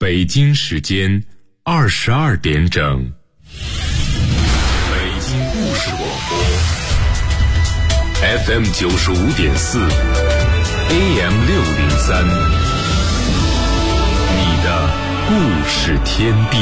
北京时间22点整，北京故事广播 FM 95.4 AM 603，你的故事天地。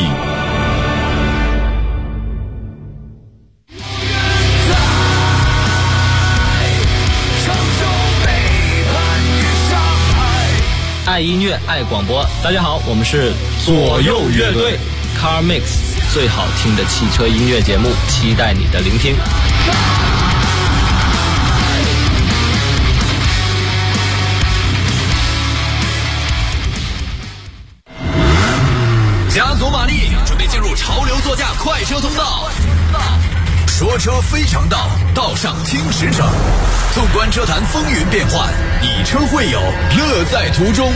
爱音乐，爱广播。大家好，我们是左右乐队 Car Mix， 最好听的汽车音乐节目，期待你的聆听。 加足马力，准备进入潮流座驾快车通道。说车非常道，道上听驰骋。纵观车坛风云变幻，以车会友，乐在途中。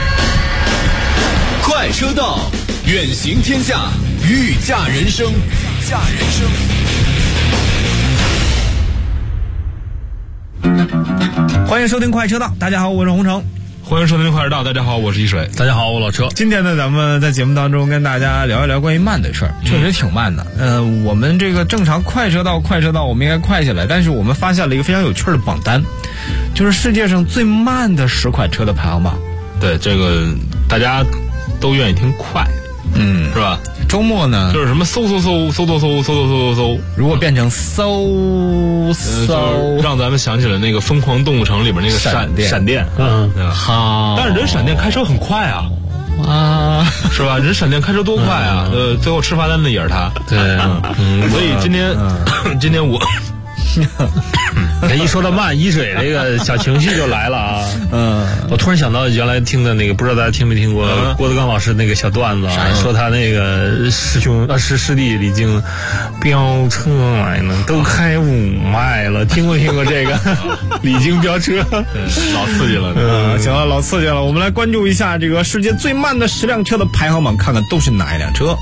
快车道，远行天下，御驾人生。 欢迎收听快车道，大家好，我是洪城。 欢迎收听快车道，大家好，我是一水。 大家好，我老车。 今天呢，咱们在节目当中跟大家聊一聊关于慢的事儿，确实挺慢的。我们这个正常快车道，我们应该快起来，但是我们发现了一个非常有趣的榜单，就是世界上最慢的10款车的排行榜。 对，这个大家都愿意听快，是吧？ 周末呢， 就是什么搜， 如果变成搜， 让咱们想起了那个《疯狂动物城》里边那个闪电， 好。 但是人闪电开车很快啊，是吧？人闪电开车多快啊！最后吃罚单的也是他。 对， 所以今天我。 一说到慢，一水这个小情绪就来了啊！我突然想到原来听的那个，不知道大家听没听过郭德纲老师那个小段子啊，说他那个师弟李菁飙车来呢，都开5迈了，听过这个？李菁飙车， 老刺激了。 行了，老刺激了。我们来关注一下这个世界最慢的10辆车的排行榜，看看都是哪一辆车。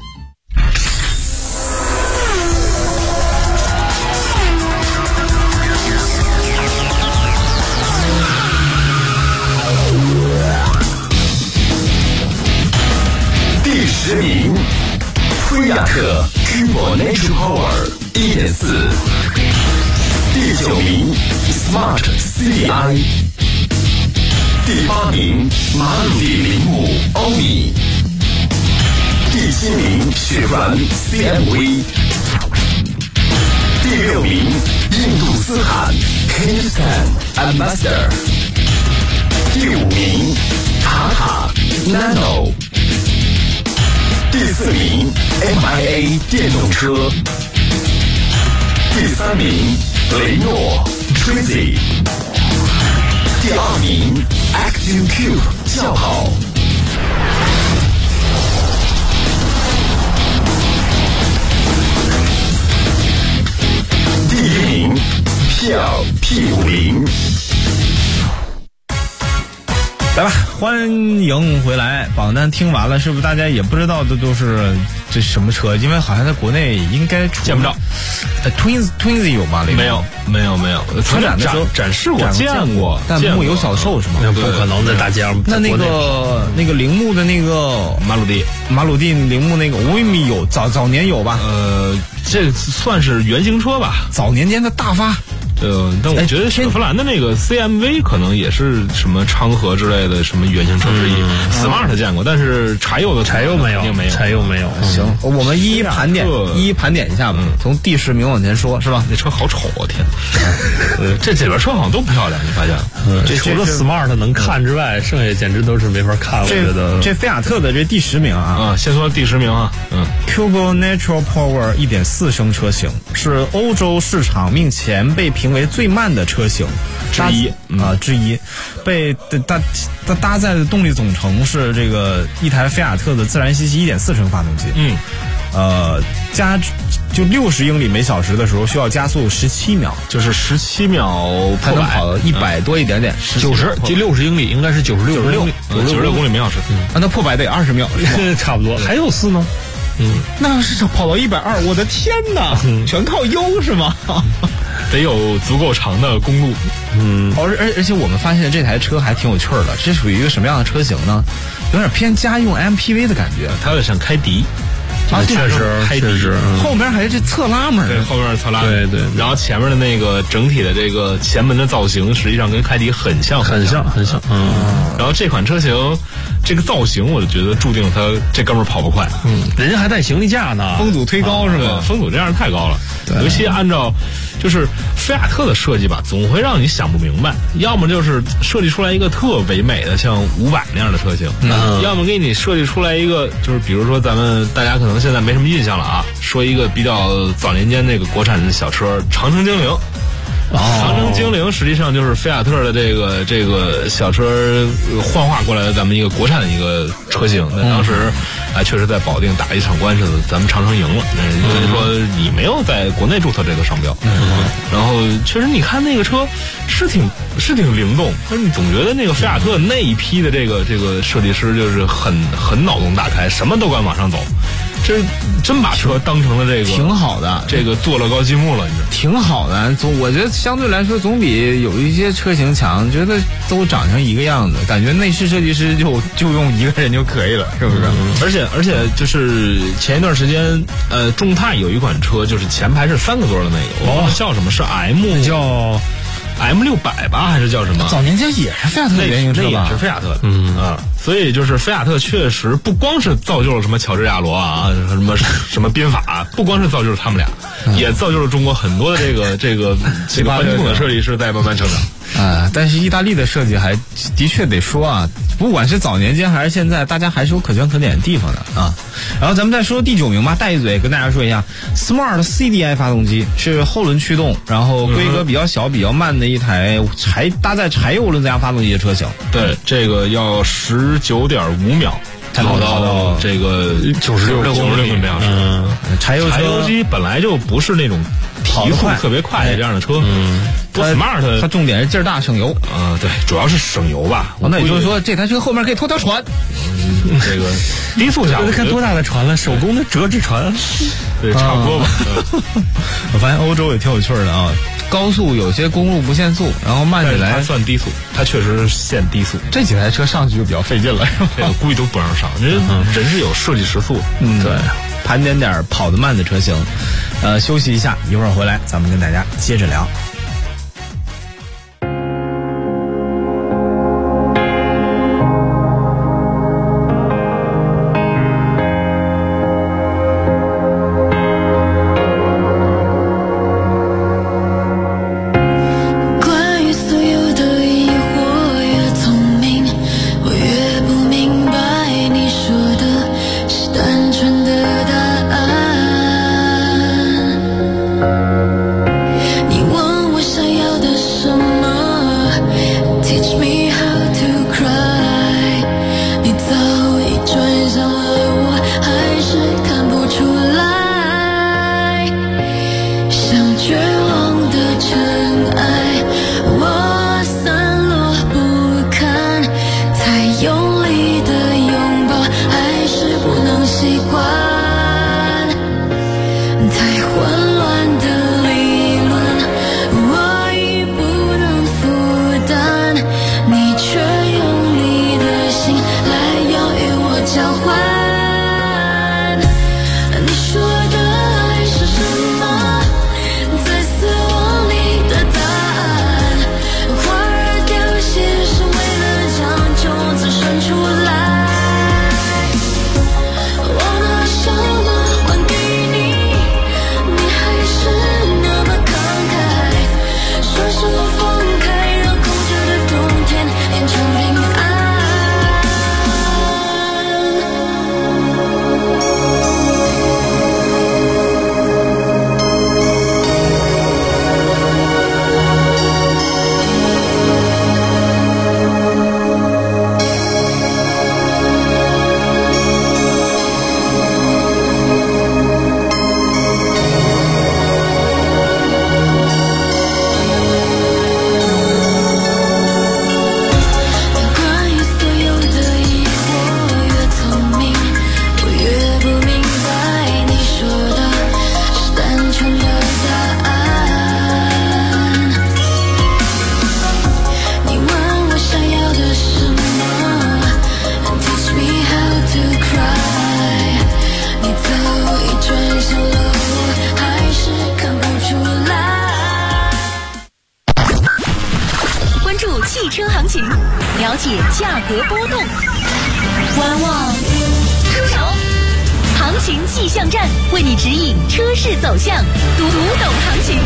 10名，菲亚特 Turbo Natural Power 1.4。第9名 Smart CDI。第8名马鲁蒂铃木欧米。第7名雪佛兰 CMV。第6名印度斯坦 Hindustan Ambassador。第5名塔塔 Nano。第4名 MIA 电动车。第3名雷诺 Twizy。第2名 Active Cube 轿跑。第1名 PL P50。 来吧，欢迎回来。榜单听完了，是不是大家也不知道的都是这什么车？因为好像在国内应该见不着。 Twizy 有吗？ 没有。 车展的时候展示过，见过， 但木有小售是吗？ 那不可能在大街上。 那个铃木的那个马鲁蒂铃木那个欧米有，早年有吧？ 这算是原型车吧？ 早年间的大发。 但我觉得雪佛兰的那个 CMV 可能也是什么昌河之类的什么原型车之一。Smart 见过，但是柴油没有。 行，我们一一盘点一下吧。从第10名往前说，是吧？ 那车好丑啊！天，这几边车好像都漂亮，你发现了？ 这除了 Smart 能看之外，剩下简直都是没法看。我觉得这菲亚特的这第10名啊， 先说第10名啊 ，Turbo Natural Power 1.4升车型是欧洲市场目前被评为最慢的车型之一，被搭载的动力总成是这个一台菲亚特的自然吸气1.4升发动机，就60英里每小时的时候需要加速17秒， 就是17秒才能跑100多一点点 ，90，这60英里应该是96 公里每小时， 那破100得20秒， 差不多，还有4呢。 那要是跑到120，我的天哪，全靠油是吗？ 得有足够长的公路。 而且我们发现这台车还挺有趣的，这属于一个什么样的车型呢？有点偏家用 MPV 的感觉， 它有点像开迪。 确实， 后面还是这侧拉门， 对，后面是侧拉门， 对， 然后前面的那个整体的这个前门的造型，实际上跟凯迪很像。然后这款车型，这个造型，我就觉得注定它这哥们儿跑不快。 人家还带行李架呢， 风阻推高是吧？ 风阻这样太高了，尤其按照就是菲亚特的设计吧，总会让你想不明白，要么就是设计出来一个特唯美的像500那样的车型，要么给你设计出来一个就是比如说大家可能现在没什么印象了啊，说一个比较早年间那个国产的小车长城精灵。长城精灵实际上就是菲亚特的这个小车幻化过来的咱们一个国产的一个车型。那当时确实在保定打一场官司，咱们长城赢了，因为说你没有在国内注册这个商标。然后确实你看那个车是挺灵动，但是你总觉得那个菲亚特那一批的这个设计师就是很脑洞大开，什么都敢往上走。这真把车当成了这个挺好的， 这个坐乐高积木了，你知道？ 挺好的，我觉得相对来说总比有一些车型强，觉得都长成一个样子，感觉内饰设计师就用一个人就可以了，是不是？ 而且就是前一段时间，众泰有一款车，就是前排是3个座的那个，我忘了叫什么，是 M600吧，还是叫什么？ 早年间也是菲亚特的原型车吧？ 也是菲亚特的，所以就是菲亚特确实不光是造就了什么乔治亚罗啊，什么宾法，不光是造就了他们俩，也造就了中国很多的这个本土的设计师在慢慢成长。 但是意大利的设计还的确得说啊，不管是早年间还是现在，大家还是有可圈可点的地方的啊。然后咱们再说第9名吧，带一嘴跟大家说一下 ，Smart CDI 发动机是后轮驱动，然后规格比较小、比较慢的一台搭载柴油轮增压发动机的车型。 对，这个要19.5秒。跑到这个96公里每小时。柴油机本来就不是那种提速特别快的这样的车。Smart 它重点是劲儿大省油。 对，主要是省油吧。 那也就是说，这台车后面可以拖条船。 这个低速下， 看多大的船了，手工的折纸船。 对，差不多吧。 我发现欧洲也挺有趣的啊。高速有些公路不限速，然后慢起来它算低速，它确实是限低速。 这几台车上去就比较费劲了，是吧？ 这个估计都不让上，人是有设计时速。 对，盘点跑得慢的车型。休息一下，一会儿回来咱们跟大家接着聊。 你关注汽车行情，了解价格波动。观望，出手，行情气象站为你指引车市走向，读懂行情。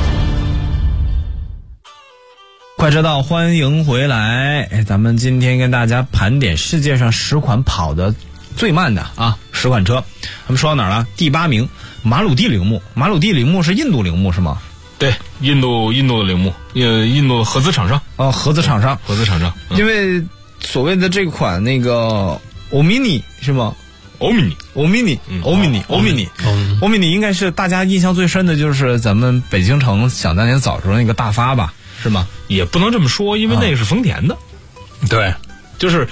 快车道，欢迎回来！咱们今天跟大家盘点世界上10款跑得最慢的10款车。咱们说到哪儿了？第8名，马鲁蒂铃木。马鲁蒂铃木是印度铃木是吗？ 对，印度的铃木，印度合资厂商。 合资厂商。因为所谓的这款那个欧米尼是吗？欧米尼应该是大家印象最深的就是咱们北京城想当年早时候那个大发吧，是吗？ 也不能这么说，因为那个是丰田的。 对， 就是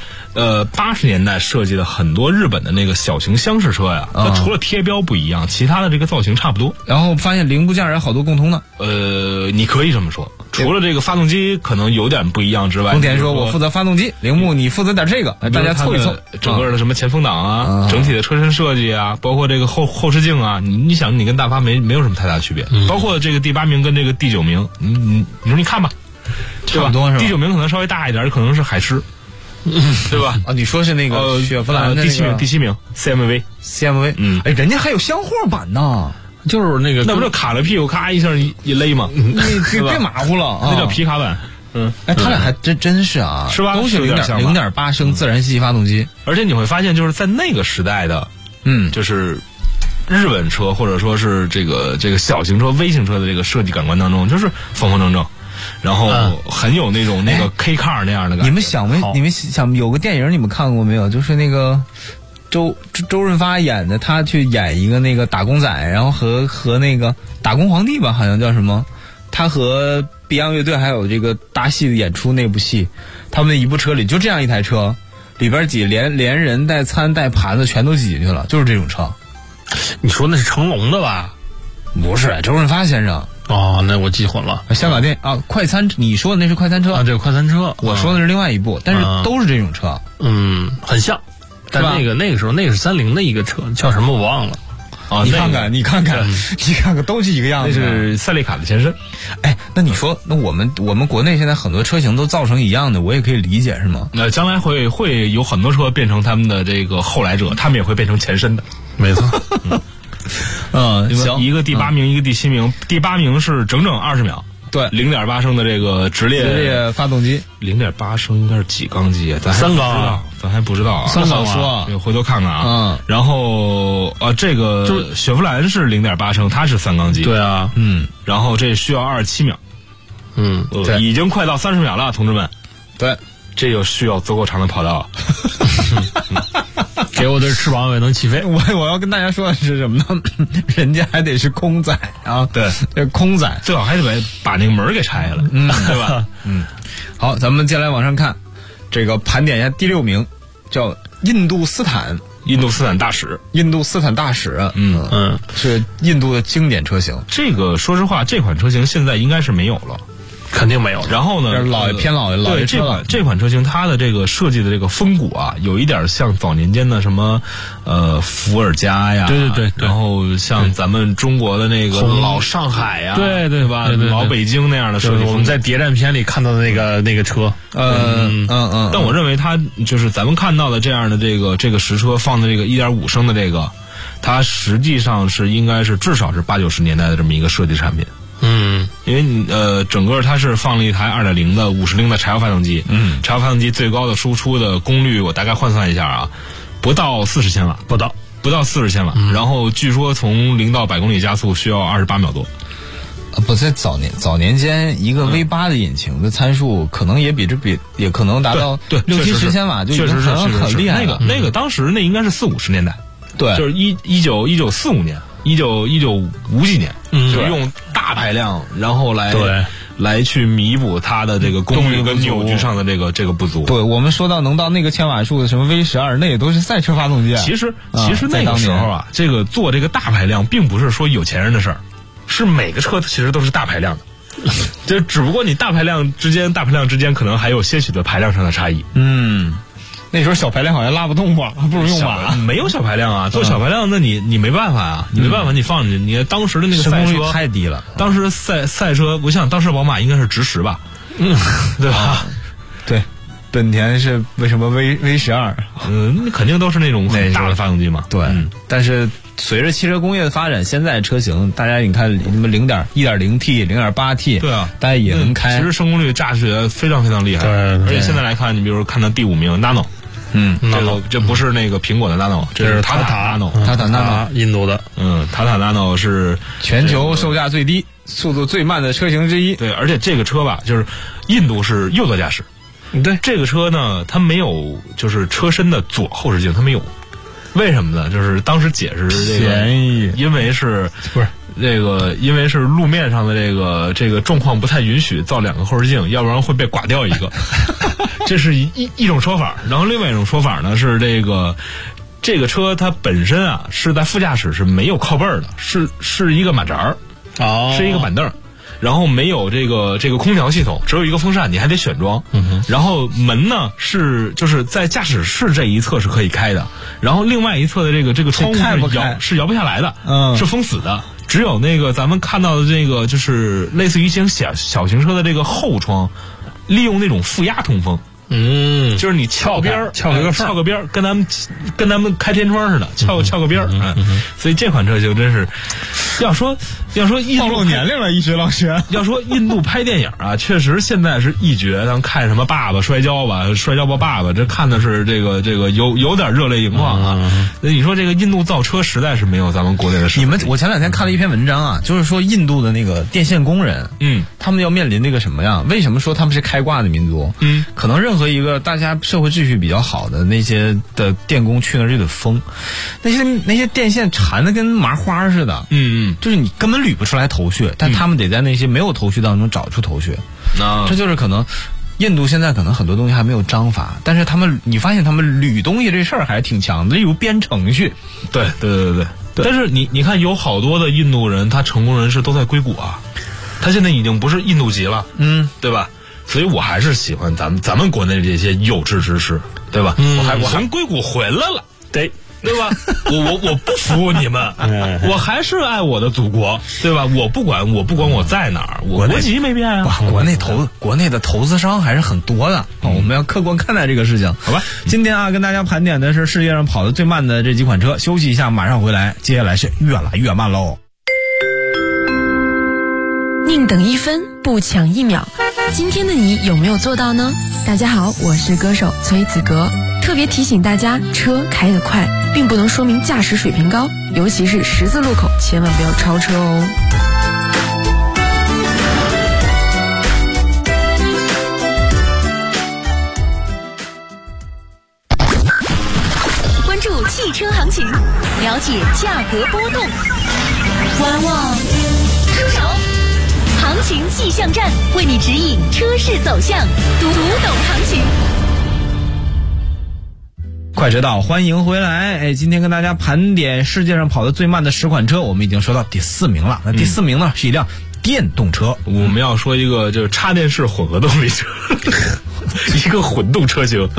80年代设计的很多日本的那个小型厢式车呀，它除了贴标不一样，其他的这个造型差不多。 然后发现零部件有好多共通的。 你可以这么说，除了这个发动机可能有点不一样之外， 丰田说我负责发动机，铃木你负责点这个，大家凑一凑。 整个的什么前风挡啊，整体的车身设计啊，包括这个后视镜啊，你想你跟大发没有什么太大区别。包括这个第8名跟这个第9名，你说你看吧， 差不多是吧？ 第9名可能稍微大一点，可能是海狮。对吧？ 你说是那个雪佛兰的第7名 CMV， 人家还有厢货版呢， 就是那个， 那不是卡了屁股咔一下一勒吗？ 你别马虎了， 那叫皮卡版。 他俩还真是是吧？ 都是0.8升自然吸气发动机， 而且你会发现，就是在那个时代的，就是日本车或者说是这个小型车、微型车的这个设计感官当中，就是方方正正。然后很有那种那个 K car 那样的感觉。 你们想有个电影你们看过没有？就是那个周润发演的，他去演一个那个打工仔，然后和那个打工皇帝吧，好像叫什么？他和 Beyond 乐队还有这个搭戏的演出那部戏，他们的一部车里就这样一台车，里边挤连人带餐带盘子全都挤进去了，就是这种车。 你说那是成龙的吧？ 不是，周润发先生。 那我记混了。 香港电影快餐，你说的那是快餐车啊？这个快餐车， 我说的是另外一部，但是都是这种车。 很像，但那个时候那个是30的一个车，叫什么我忘了。 你看看，都是一个样子。 那是赛利卡的前身。 那你说，那我们国内现在很多车型都造成一样的，我也可以理解是吗？ 将来会有很多车变成他们的这个后来者，他们也会变成前身的。 没错。 行， 一个第8名，一个第7名。第8名是整整20秒， 对 ，0.8升的这个直列发动机 ，0.8升应该是几缸机啊？咱还不知道啊， 三缸说， 回头看看啊。然后这个就是雪佛兰是0.8升，它是3缸机， 对啊， 然后这需要27秒，已经快到30秒了，同志们， 对， 这就需要足够长的跑道。 给我的翅膀也能起飞。 我要跟大家说的是什么呢？人家还得是空载啊， 对， 空载最好还得把那个门给拆了，对吧？ 好，咱们接下来往上看，这个盘点一下第6名，叫印度斯坦大使，是印度的经典车型。 这个说实话，这款车型现在应该是没有了。 肯定没有。 然后呢， 偏老爷车。 这款车型它的这个设计的这个风骨啊，有一点像早年间的什么伏尔加呀， 对， 然后像咱们中国的那个老上海呀， 对吧？老北京那样的设计。 我们在谍战片里看到的那个车， 但我认为它就是咱们看到的这样的这个实车放的这个1.5升的这个，它实际上是应该是至少是80、90年代的这么一个设计产品。因为整个它是放了一台2.0的50铃的柴油发动机，柴油发动机最高的输出的功率我大概换算一下啊，不到40千瓦，不到40千瓦，然后据说从0到100公里加速需要28秒多。 不在早年间，一个 V8 的引擎的参数可能也也可能达到对 60-70千瓦，就已经很厉害了。 那个当时那应该是40-50年代， 对， 就是1945年。1950几年，就是用大排量，然后来去弥补它的这个功率跟扭矩上的这个不足。 对，我们说到能到那个千瓦数的什么 V12，那也都是赛车发动机啊。 其实那个时候啊，这个做这个大排量，并不是说有钱人的事儿，是每个车其实都是大排量的，就只不过你大排量之间可能还有些许的排量上的差异。 那时候小排量好像拉不动吧，不如用马。 没有小排量啊，做小排量那你没办法啊，你放进去，你当时的那个赛车太低了。 当时赛车不像当时宝马应该是直10吧， 对吧？ 对，本田是为什么 V12？ 那肯定都是那种很大的发动机嘛。 对，但是随着汽车工业的发展，现在车型大家你看什么1.0T、0.8T， 对啊， 大家也能开。 其实升功率、驾驶非常非常厉害。 对， 而且现在来看，你比如说看到第5名 Nano。这不是那个苹果的 Nano， 这是塔塔 Nano， 印度的。 塔塔 Nano 是全球售价最低、速度最慢的车型之一。 对，而且这个车吧，就是印度是右侧驾驶。 对， 这个车呢，它没有就是车身的左后视镜，它没有。为什么呢？就是当时解释这个， 便宜， 因为是不是这个？因为是路面上的这个状况不太允许造2个后视镜，要不然会被剐掉一个。这是一种说法。然后另外一种说法呢是这个车它本身啊是在副驾驶是没有靠背的，是一个马扎儿，是一个板凳。然后没有这个空调系统，只有一个风扇，你还得选装。然后门呢就是在驾驶室这一侧是可以开的，然后另外一侧的这个窗户是摇不下来的，是封死的。只有那个咱们看到的这个就是类似于小型车的这个后窗，利用那种负压通风。就是你翘边儿，翘个边儿，跟咱们开天窗似的，翘个边儿。所以这款车就真是，要说印度暴露年龄了，一学老师。 要说印度拍电影啊，确实现在是一绝。咱看什么爸爸摔跤吧，摔跤吧爸爸，这看的是这个有点热泪盈眶啊。那你说这个印度造车实在是没有咱们国内的实力。 我前两天看了一篇文章啊，就是说印度的那个电线工人，他们要面临那个什么呀？为什么说他们是开挂的民族？可能任何一个大家社会秩序比较好的那些的电工去那儿就得疯，那些电线缠的跟麻花似的，就是你根本捋不出来头绪，但他们得在那些没有头绪当中找出头绪。这就是可能印度现在可能很多东西还没有章法，但是你发现他们捋东西这事儿还是挺强的，例如编程序。 对。但是你看有好多的印度人，他成功人士都在硅谷啊，他现在已经不是印度籍了，对吧？所以我还是喜欢咱们国内这些有志之士，对吧？我还从硅谷回来了，对吧？我不服你们，我还是爱我的祖国，对吧？我不管我在哪儿，我国籍没变啊。 国内的投资商还是很多的，我们要客观看待这个事情，好吧？今天啊，跟大家盘点的是世界上跑得最慢的这几款车，休息一下，马上回来，接下来是越来越慢喽。 宁等1分，不抢1秒。今天的你有没有做到呢？大家好，我是歌手崔子格，特别提醒大家，车开得快并不能说明驾驶水平高，尤其是十字路口千万不要超车哦。 关注汽车行情，了解价格波动，观望出手。行情气象站为你指引车市走向，读懂行情。 快车道，欢迎回来！今天跟大家盘点世界上跑得最慢的10款车，我们已经说到第4名了。那第4名呢，是一辆电动车。 我们要说一个就是插电式混合动力车，一个混动车型，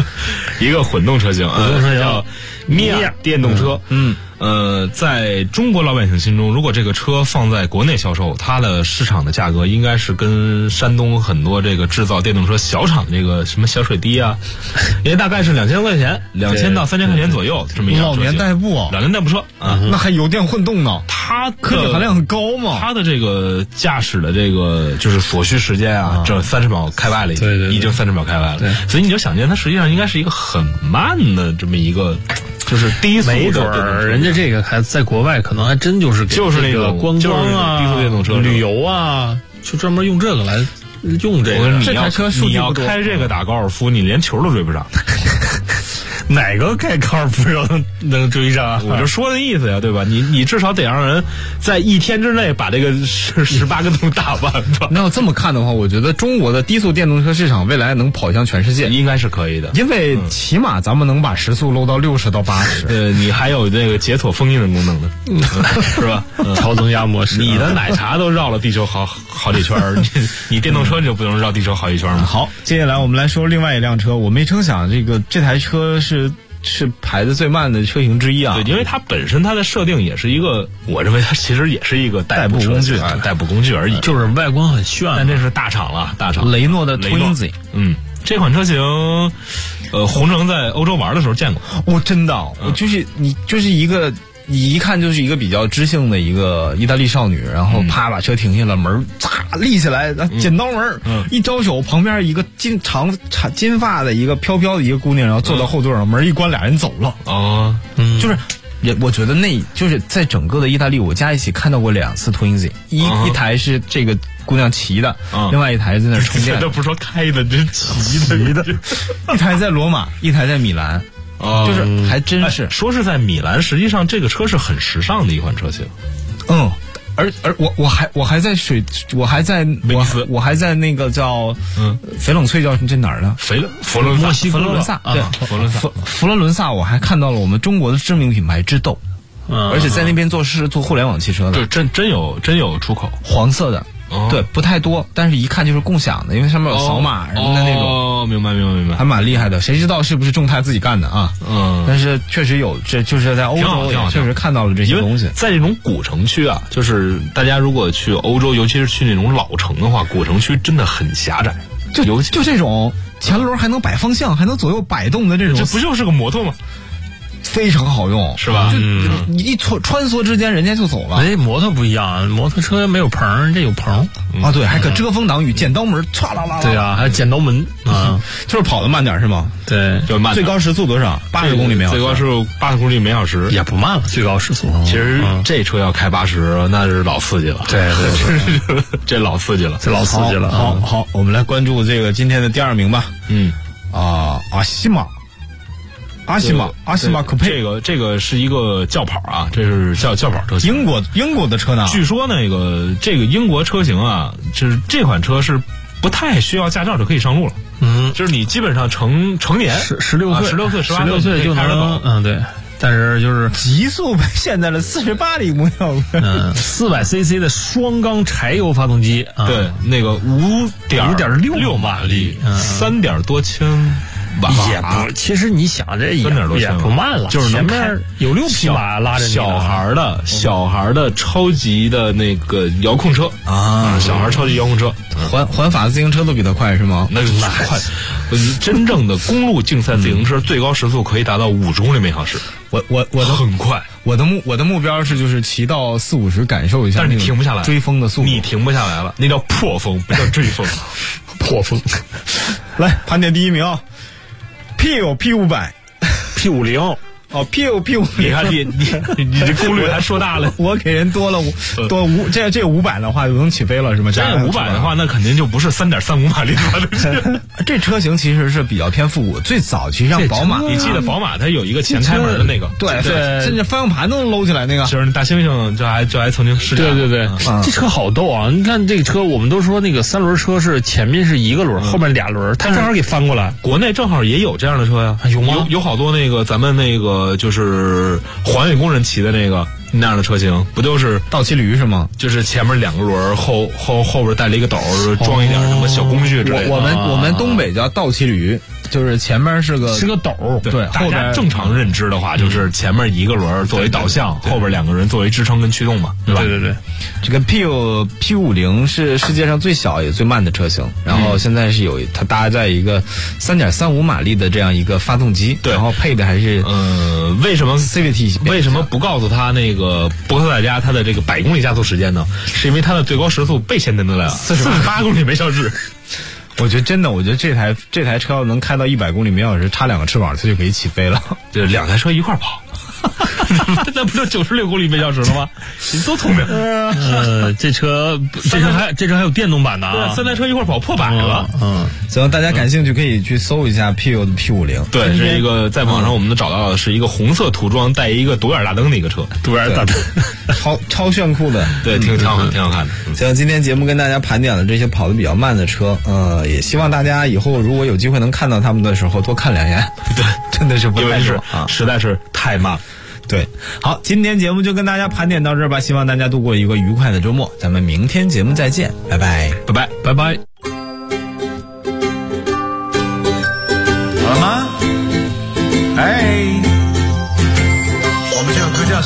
叫米亚电动车。在中国老百姓心中，如果这个车放在国内销售，它的市场的价格应该是跟山东很多这个制造电动车小厂这个什么小水滴啊，也大概是2000多块钱，2000到3000块钱左右这么一辆车型。 老年代步， 老年代步车啊， 那还油电混动呢？ 它科技含量很高嘛？ 它的这个驾驶的这个就是所需时间啊，这30秒开外了，已经30秒开外了。所以你就想见，它实际上应该是一个很慢的这么一个。就是低速的， 没准人家这个还在国外可能还真就是那个观光啊、 低速电动车、 旅游啊，就专门用这个来用这个。 这台车你要开这个打高尔夫，你连球都追不上。 哪个开高尔夫球能追上啊？ 我就说的意思呀，对吧？你至少得让人在1天之内把这个18个洞打完吧。 那要这么看的话，我觉得中国的低速电动车市场未来能跑向全世界， 应该是可以的。 因为起码咱们能把时速搂到60到80。 你还有那个解锁封印的功能呢，是吧？ 超增压模式。 你的奶茶都绕了地球好几圈，你电动车就不能绕地球好几圈吗？ 好，接下来我们来说另外一辆车。我没成想这台车是是排的最慢的车型之一啊。 对，因为它本身它的设定也是一个，我认为它其实也是一个代步工具啊，代步工具而已。 就是外观很炫， 但这是大厂了，大厂雷诺的 Twinsy。 这款车型，红城在欧洲玩的时候见过。 哦，真的，我就是你一看就是一个比较知性的一个意大利少女，然后啪把车停下了，门嚓立起来，剪刀门，一招手，旁边一个长金发的一个飘飘的一个姑娘，然后坐到后座上，门一关，俩人走了。就是我觉得就是在整个的意大利，我加一起看到过2次 Twinsy， 一台是这个姑娘骑的，另外一台在那充电。 这不是说开的，这骑的。 一台在罗马，一台在米兰。就是还真是说是在米兰，实际上这个车是很时尚的一款车型。 而我还在威尼斯，我还在那个叫翡冷翠叫这哪儿呢？ 佛罗伦萨，对，佛罗伦萨，我还看到了我们中国的知名品牌知豆，而且在那边做互联网汽车的， 对，真有出口， 黄色的。对，不太多，但是一看就是共享的，因为上面有扫码什么的那种。 明白， 还蛮厉害的。谁知道是不是众泰自己干的啊？但是确实有，这就是在欧洲确实看到了这些东西。 在这种古城区啊，就是大家如果去欧洲，尤其是去那种老城的话，古城区真的很狭窄。 就这种前轮还能摆方向，还能左右摆动的这种， 这不就是个摩托吗？ 非常好用， 是吧？ 就你一穿梭之间，人家就走了。 摩托不一样，摩托车没有棚，这有棚啊。对，还可遮风挡雨，剪刀门，唰啦啦。 对啊，还有剪刀门啊， 就是跑得慢点是吗？ 对， 就慢。 最高时速多少？80公里每小时。 最高时速80公里每小时， 也不慢了。最高时速， 其实这车要开80，那是老刺激了。 对， 这老刺激了， 这老刺激了。 好，我们来关注这个今天的第2名吧。阿西玛可佩， 这个是一个轿跑啊，这是轿跑车型。 英国的车呢？ 据说这个英国车型啊，就是这款车是不太需要驾照就可以上路了。就是你基本上成年 16岁就能对。但是就是极速被限在了48里每小时。 400cc 的双缸柴油发动机， 对，那个5.6马力，3点多千。 也不，其实你想这也不慢了， 就是前面有6匹马拉着你。 小孩的超级的那个遥控车啊，小孩超级遥控车， 环法自行车都比它快是吗？ 那快，真正的公路竞赛自行车最高时速可以达到50公里每小时。 我的很快， 我的目标是就是骑到40-50感受一下， 但是你停不下来， 追风的速度你停不下来了，那叫破风，不叫追风， 破风。 来盘点第1名啊。P500 P50 P50， 你看你这功率还说大了， 我给人多这500的话就能起飞了是吗？ 这500的话，那肯定就不是3.35马力了。 这车型其实是比较偏复古，最早其实像宝马， 你记得宝马它有一个前开门的那个， 对，甚至方向盘都能搂起来那个， 就是大猩猩就还曾经试驾。 对，这车好逗啊！你看这个车，我们都说那个3轮车是前面是1个轮，后面2轮，它正好给翻过来。 国内正好也有这样的车呀， 有吗？ 有好多那个咱们那个就是环卫工人骑的那样的车型，不就是倒骑驴是吗？ 就是前面2个轮，后边带了一个斗，装一点什么小工具之类的。 我们东北叫倒骑驴，就是前面是个斗， 对，大家正常认知的话，就是前面1个轮作为导向，后边2个人作为支撑跟驱动嘛，对吧？ 对， 这个 P50是世界上最小也最慢的车型，然后现在是它搭载一个3.35马力的这样一个发动机， 对， 然后配的还是为什么 CVT？ 为什么不告诉他那个不告诉大家它的这个100公里加速时间呢？是因为它的最高时速被限定在了48公里每小时。 我觉得这台车要能开到100公里每小时，插2个翅膀它就可以起飞了。 对，2台车一块跑。那不就96公里每小时了吗？你多聪明！ 这车还有电动版的啊 ！3台车一块跑破100了。 行，大家感兴趣可以去搜一下 P5 的 P50。 对，是一个在网上我们都找到的是一个红色涂装带一个独眼大灯的一个车， 独眼大灯， 超炫酷的， 对，挺好看的。 行，今天节目跟大家盘点了这些跑得比较慢的车，也希望大家以后如果有机会能看到他们的时候多看2眼。 对， 真的是不太是实在是太慢了。 对，好，今天节目就跟大家盘点到这儿吧，希望大家度过一个愉快的周末，咱们明天节目再见，拜拜， 拜拜，拜拜。 好了吗？哎。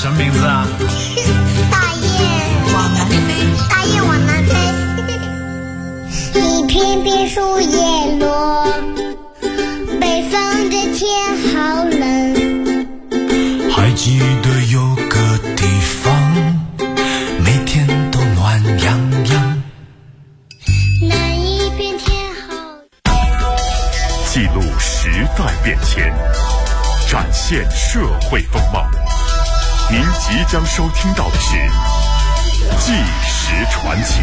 什么名字啊？ 大雁往南飞，大雁往南飞。一片片树叶落，北方的天好冷。 还记得有个地方，每天都暖洋洋。 那一片天好。 记录时代变迁，展现社会风貌。您即将收听到的是《纪实传奇》。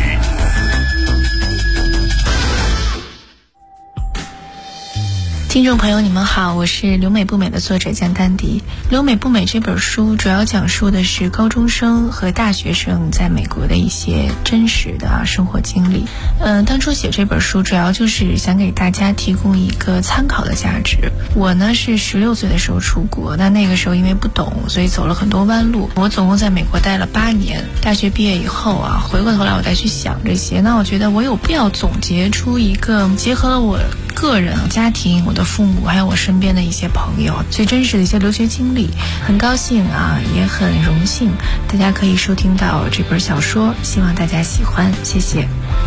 听众朋友，你们好，我是留美不美的作者江丹迪。留美不美这本书主要讲述的是高中生和大学生在美国的一些真实的生活经历。当初写这本书主要就是想给大家提供一个参考的价值。我呢是16岁的时候出国，那个时候因为不懂，所以走了很多弯路。我总共在美国待了8年，大学毕业以后回过头来我再去想这些，那我觉得我有必要总结出一个结合了我个人、家庭、我的父母还有我身边的一些朋友最真实的一些留学经历。很高兴也很荣幸大家可以收听到这本小说，希望大家喜欢，谢谢。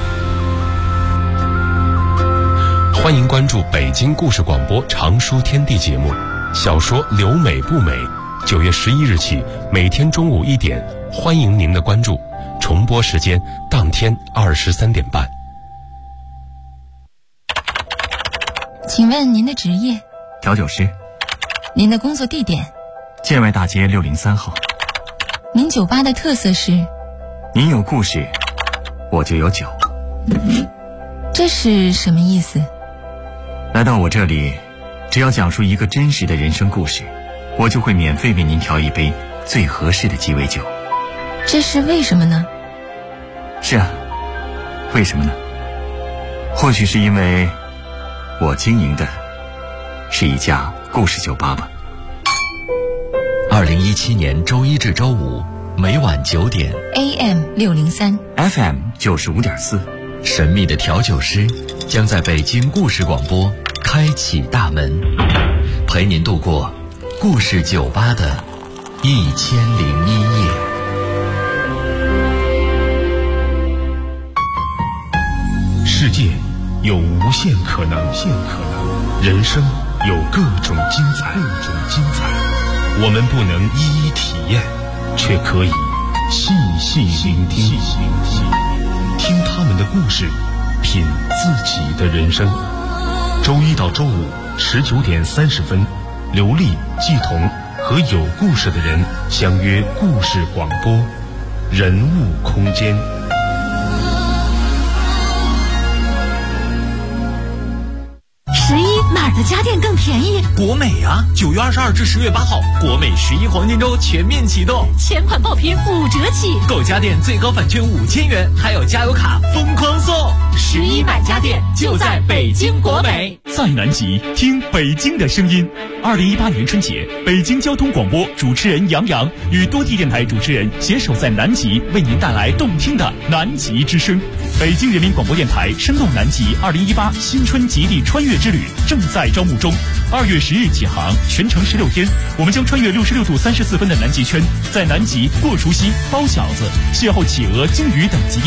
欢迎关注北京故事广播常书天地节目小说《留美不美》，9月11日起每天中午1点，欢迎您的关注，重播时间当天23点半。 请问您的职业？ 调酒师。 您的工作地点？ 建外大街603号。 您酒吧的特色是？ 您有故事，我就有酒。 这是什么意思？ 来到我这里，只要讲述一个真实的人生故事，我就会免费为您调一杯最合适的鸡尾酒。 这是为什么呢？ 是啊，为什么呢？或许是因为我经营的是一家故事酒吧吧。 2017年周一至周五每晚9点 AM 603 FM 95.4， 神秘的调酒师将在北京故事广播开启大门，陪您度过故事酒吧的1001夜。 世界有无限可能，人生有各种精彩。我们不能一一体验，却可以细细聆听，听他们的故事，品自己的人生。周一到周五19点30分，刘丽、季彤和有故事的人相约故事广播，人物空间。 哪儿的家电更便宜？ 国美啊！9月22至10月8号，国美11黄金周全面启动， 全款爆品5折起， 购家电最高返券5000元，还有加油卡疯狂送。 11买家电就在北京国美。 在南极听北京的声音。2018年春节，北京交通广播主持人杨洋与多地电台主持人携手在南极，为您带来动听的南极之声。北京人民广播电台声动南极2018新春极地穿越之旅正在招募中，2月10日起航，全程16天，我们将穿越66度34分的南极圈，在南极过除夕、包饺子、邂逅企鹅、鲸鱼等极